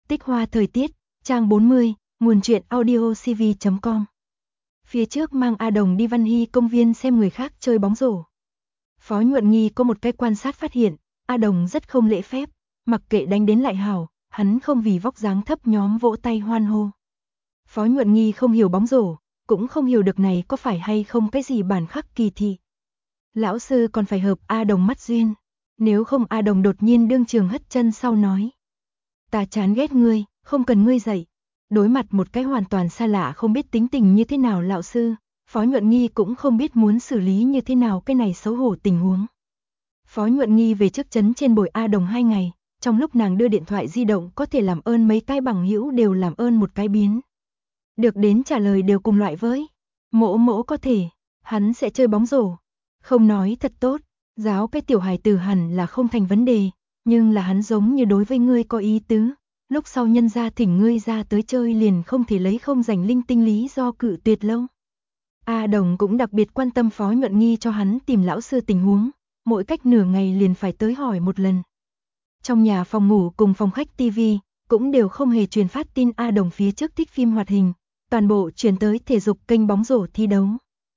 Tích hoa thời tiết, trang 40, nguồn truyện audiocv.com. Phía trước mang A Đồng đi Văn Hy công viên xem người khác chơi bóng rổ. Phó Nhuận Nghi có một cái quan sát phát hiện, A Đồng rất không lễ phép, mặc kệ đánh đến lại hảo, hắn không vì vóc dáng thấp nhóm vỗ tay hoan hô. Phó Nhuận Nghi không hiểu bóng rổ, cũng không hiểu được này có phải hay không cái gì bản khắc kỳ thị. Lão sư còn phải hợp A Đồng mắt duyên, nếu không A Đồng đột nhiên đương trường hất chân sau nói. Ta chán ghét ngươi, không cần ngươi dạy. Đối mặt một cái hoàn toàn xa lạ không biết tính tình như thế nào lão sư, Phó Nhuận Nghi cũng không biết muốn xử lý như thế nào cái này xấu hổ tình huống. Phó Nhuận Nghi về trước trấn trên bồi A Đồng 2 ngày, trong lúc nàng đưa điện thoại di động có thể làm ơn mấy cái bằng hữu đều làm ơn một cái biến. Được đến trả lời đều cùng loại với, mỗ mỗ có thể, hắn sẽ chơi bóng rổ. Không nói thật tốt, giáo cái tiểu hài tử hẳn là không thành vấn đề, nhưng là hắn giống như đối với ngươi có ý tứ. Lúc sau nhân gia thỉnh ngươi ra tới chơi liền không thể lấy không rảnh linh tinh lý do cự tuyệt lâu. A Đồng cũng đặc biệt quan tâm Phó Nhuận Nghi cho hắn tìm lão sư tình huống, mỗi cách nửa ngày liền phải tới hỏi một lần. Trong nhà phòng ngủ cùng phòng khách TV, cũng đều không hề truyền phát tin A Đồng phía trước thích phim hoạt hình, toàn bộ chuyển tới thể dục kênh bóng rổ thi đấu.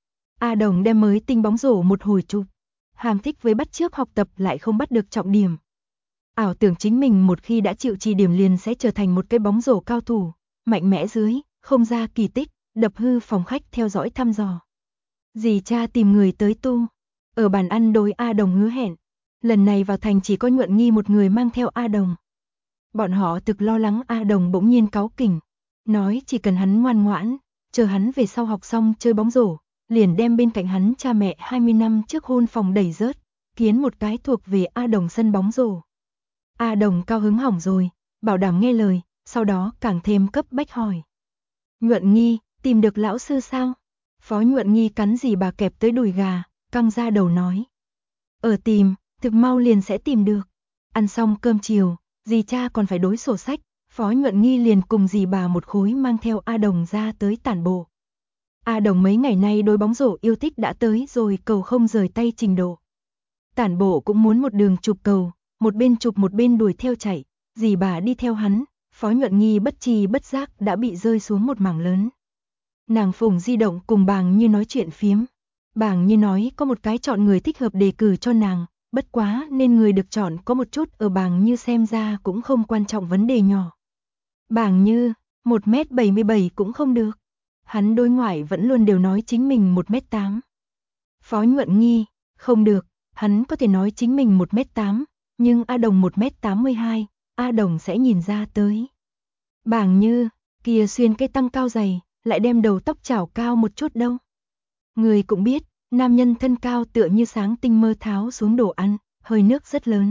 A Đồng đem mới tinh bóng rổ một hồi chụp, hàm thích với bắt chước học tập lại không bắt được trọng điểm. Ảo tưởng chính mình một khi đã chịu trì điểm liền sẽ trở thành một cái bóng rổ cao thủ, mạnh mẽ dưới, không ra kỳ tích, đập hư phòng khách theo dõi thăm dò. Dì cha tìm người tới tu, ở bàn ăn đối A Đồng hứa hẹn, lần này vào thành chỉ có Nhuận Nghi một người mang theo A Đồng. Bọn họ thực lo lắng A Đồng bỗng nhiên cáu kỉnh, nói chỉ cần hắn ngoan ngoãn, chờ hắn về sau học xong chơi bóng rổ, liền đem bên cạnh hắn cha mẹ 20 năm trước hôn phòng đẩy rớt, kiến một cái thuộc về A Đồng sân bóng rổ. A Đồng cao hứng hỏng rồi, bảo đảm nghe lời, sau đó càng thêm cấp bách hỏi. Nhuận Nghi, tìm được lão sư sao? Phó Nhuận Nghi cắn dì bà kẹp tới đùi gà, căng ra đầu nói. Ở tìm, thực mau liền sẽ tìm được. Ăn xong cơm chiều, dì cha còn phải đối sổ sách, Phó Nhuận Nghi liền cùng dì bà một khối mang theo A Đồng ra tới tản bộ. A Đồng mấy ngày nay đối bóng rổ yêu thích đã tới rồi cầu không rời tay trình độ. Tản bộ cũng muốn một đường chụp cầu, một bên chụp một bên đuổi theo chạy, dì bà đi theo hắn, Phó Nhuận Nghi bất tri bất giác đã bị rơi xuống một mảng lớn. Nàng phủng di động cùng Bàng Như nói chuyện phiếm. Bàng Như nói có một cái chọn người thích hợp đề cử cho nàng, bất quá nên người được chọn có một chút ở Bàng Như xem ra cũng không quan trọng vấn đề nhỏ. Bàng Như, 1m77 cũng không được. Hắn đối ngoại vẫn luôn đều nói chính mình 1m8. Phó Nhuận Nghi, không được, hắn có thể nói chính mình 1m8, nhưng A Đồng 1m82, A Đồng sẽ nhìn ra tới. Bàng Như, kia xuyên cái tăng cao dày, lại đem đầu tóc chảo cao một chút đâu. Người cũng biết, nam nhân thân cao tựa như sáng tinh mơ tháo xuống đồ ăn, hơi nước rất lớn.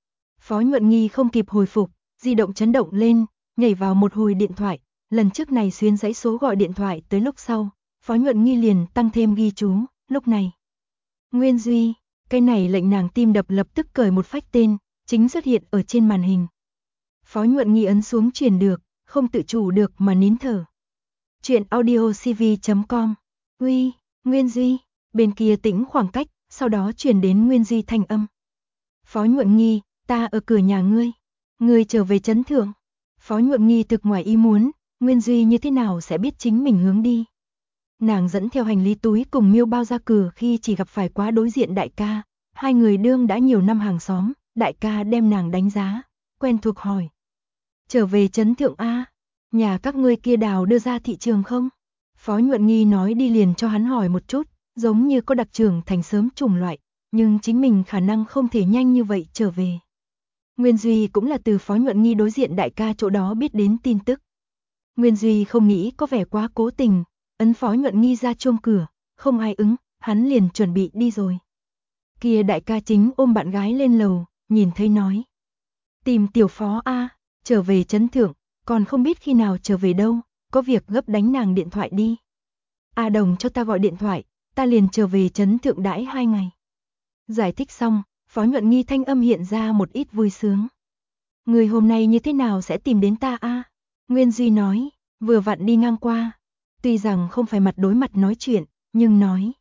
Phó Nhuận Nghi không kịp hồi phục, di động chấn động lên, nhảy vào một hồi điện thoại, lần trước này xuyên dãy số gọi điện thoại tới lúc sau, Phó Nhuận Nghi liền tăng thêm ghi chú, lúc này. Nguyên Duy, cái này lệnh nàng tim đập lập tức cởi một phách tên, chính xuất hiện ở trên màn hình. Phó Nhuận Nghi ấn xuống truyền được, không tự chủ được mà nín thở. Chuyện audiocv.com. Uy, Nguyên Duy, bên kia tĩnh khoảng cách, sau đó truyền đến Nguyên Duy thanh âm. Phó Nhuận Nghi, ta ở cửa nhà ngươi. Ngươi trở về trấn thượng. Phó Nhuận Nghi thực ngoài ý muốn, Nguyên Duy như thế nào sẽ biết chính mình hướng đi. Nàng dẫn theo hành lý túi cùng Miêu Bao ra cửa khi chỉ gặp phải quá đối diện đại ca. Hai người đương đã nhiều năm hàng xóm, đại ca đem nàng đánh giá, quen thuộc hỏi. Trở về trấn thượng A, nhà các ngươi kia đào đưa ra thị trường không? Phó Nhuận Nghi nói đi liền cho hắn hỏi một chút, giống như có đặc trưởng thành sớm chủng loại, nhưng chính mình khả năng không thể nhanh như vậy trở về. Nguyên Duy cũng là từ Phó Nhuận Nghi đối diện đại ca chỗ đó biết đến tin tức. Nguyên Duy không nghĩ có vẻ quá cố tình, ấn Phó Nhuận Nghi ra chuông cửa, không ai ứng, hắn liền chuẩn bị đi rồi. Kia đại ca chính ôm bạn gái lên lầu, nhìn thấy nói. Tìm tiểu Phó A, trở về trấn thượng, còn không biết khi nào trở về đâu, có việc gấp đánh nàng điện thoại đi. A Đồng cho ta gọi điện thoại, ta liền trở về trấn thượng đãi 2 ngày. Giải thích xong, Phó Nhuận Nghi thanh âm hiện ra một ít vui sướng. Người hôm nay như thế nào sẽ tìm đến ta a? Nguyên Duy nói, vừa vặn đi ngang qua. Tuy rằng không phải mặt đối mặt nói chuyện, nhưng nói.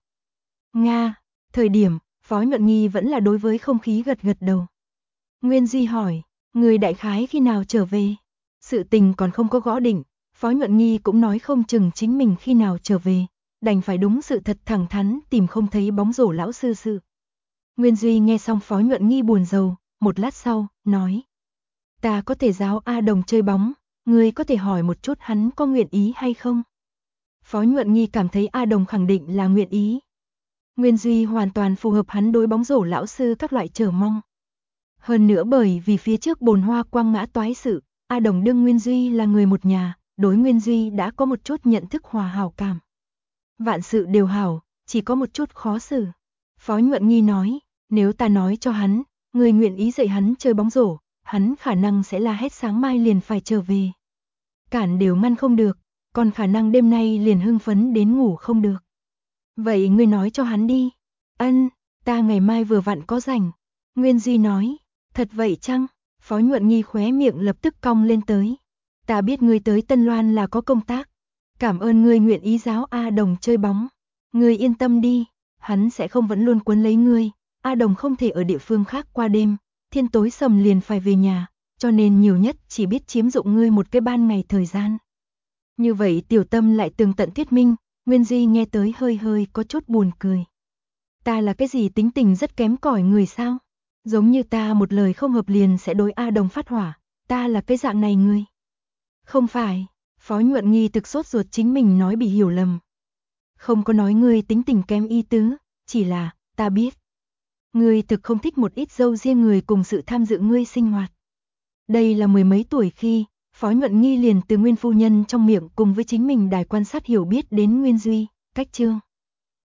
Nga, thời điểm, Phó Nhuận Nghi vẫn là đối với không khí gật gật đầu. Nguyên Duy hỏi, người đại khái khi nào trở về? Sự tình còn không có gõ định, Phó Nhuận Nghi cũng nói không chừng chính mình khi nào trở về, đành phải đúng sự thật thẳng thắn tìm không thấy bóng rổ lão sư sự. Nguyên Duy nghe xong Phó Nhuận Nghi buồn rầu, một lát sau, nói. Ta có thể giáo A Đồng chơi bóng, ngươi có thể hỏi một chút hắn có nguyện ý hay không? Phó Nhuận Nghi cảm thấy A Đồng khẳng định là nguyện ý. Nguyên Duy hoàn toàn phù hợp hắn đối bóng rổ lão sư các loại chờ mong. Hơn nữa bởi vì phía trước bồn hoa quang ngã toái sự, A Đồng đương Nguyên Duy là người một nhà, đối Nguyên Duy đã có một chút nhận thức hòa hảo cảm. Vạn sự đều hảo, chỉ có một chút khó xử. Phó Nhuận Nghi nói, nếu ta nói cho hắn, người nguyện ý dạy hắn chơi bóng rổ, hắn khả năng sẽ la hét sáng mai liền phải trở về. Cản đều ngăn không được, còn khả năng đêm nay liền hưng phấn đến ngủ không được. Vậy ngươi nói cho hắn đi. Ân, ta ngày mai vừa vặn có rảnh. Nguyên Duy nói, thật vậy chăng? Phó Nhuận Nghi khóe miệng lập tức cong lên tới. Ta biết ngươi tới Tân Loan là có công tác. Cảm ơn ngươi nguyện ý giáo A Đồng chơi bóng. Ngươi yên tâm đi, hắn sẽ không vẫn luôn quấn lấy ngươi. A Đồng không thể ở địa phương khác qua đêm, thiên tối sầm liền phải về nhà, cho nên nhiều nhất chỉ biết chiếm dụng ngươi một cái ban ngày thời gian. Như vậy Tiểu Tâm lại tường tận thuyết minh, Nguyên Duy nghe tới hơi hơi có chút buồn cười. Ta là cái gì tính tình rất kém cỏi người sao? Giống như ta một lời không hợp liền sẽ đối A Đồng phát hỏa, ta là cái dạng này ngươi. Không phải, Phó Nhuận Nghi thực sốt ruột chính mình nói bị hiểu lầm. Không có nói ngươi tính tình kém ý tứ, chỉ là, ta biết. Ngươi thực không thích một ít dâu riêng người cùng sự tham dự ngươi sinh hoạt. Đây là mười mấy tuổi khi, Phó Nhuận Nghi liền từ Nguyên phu nhân trong miệng cùng với chính mình đài quan sát hiểu biết đến Nguyên Duy, cách chương.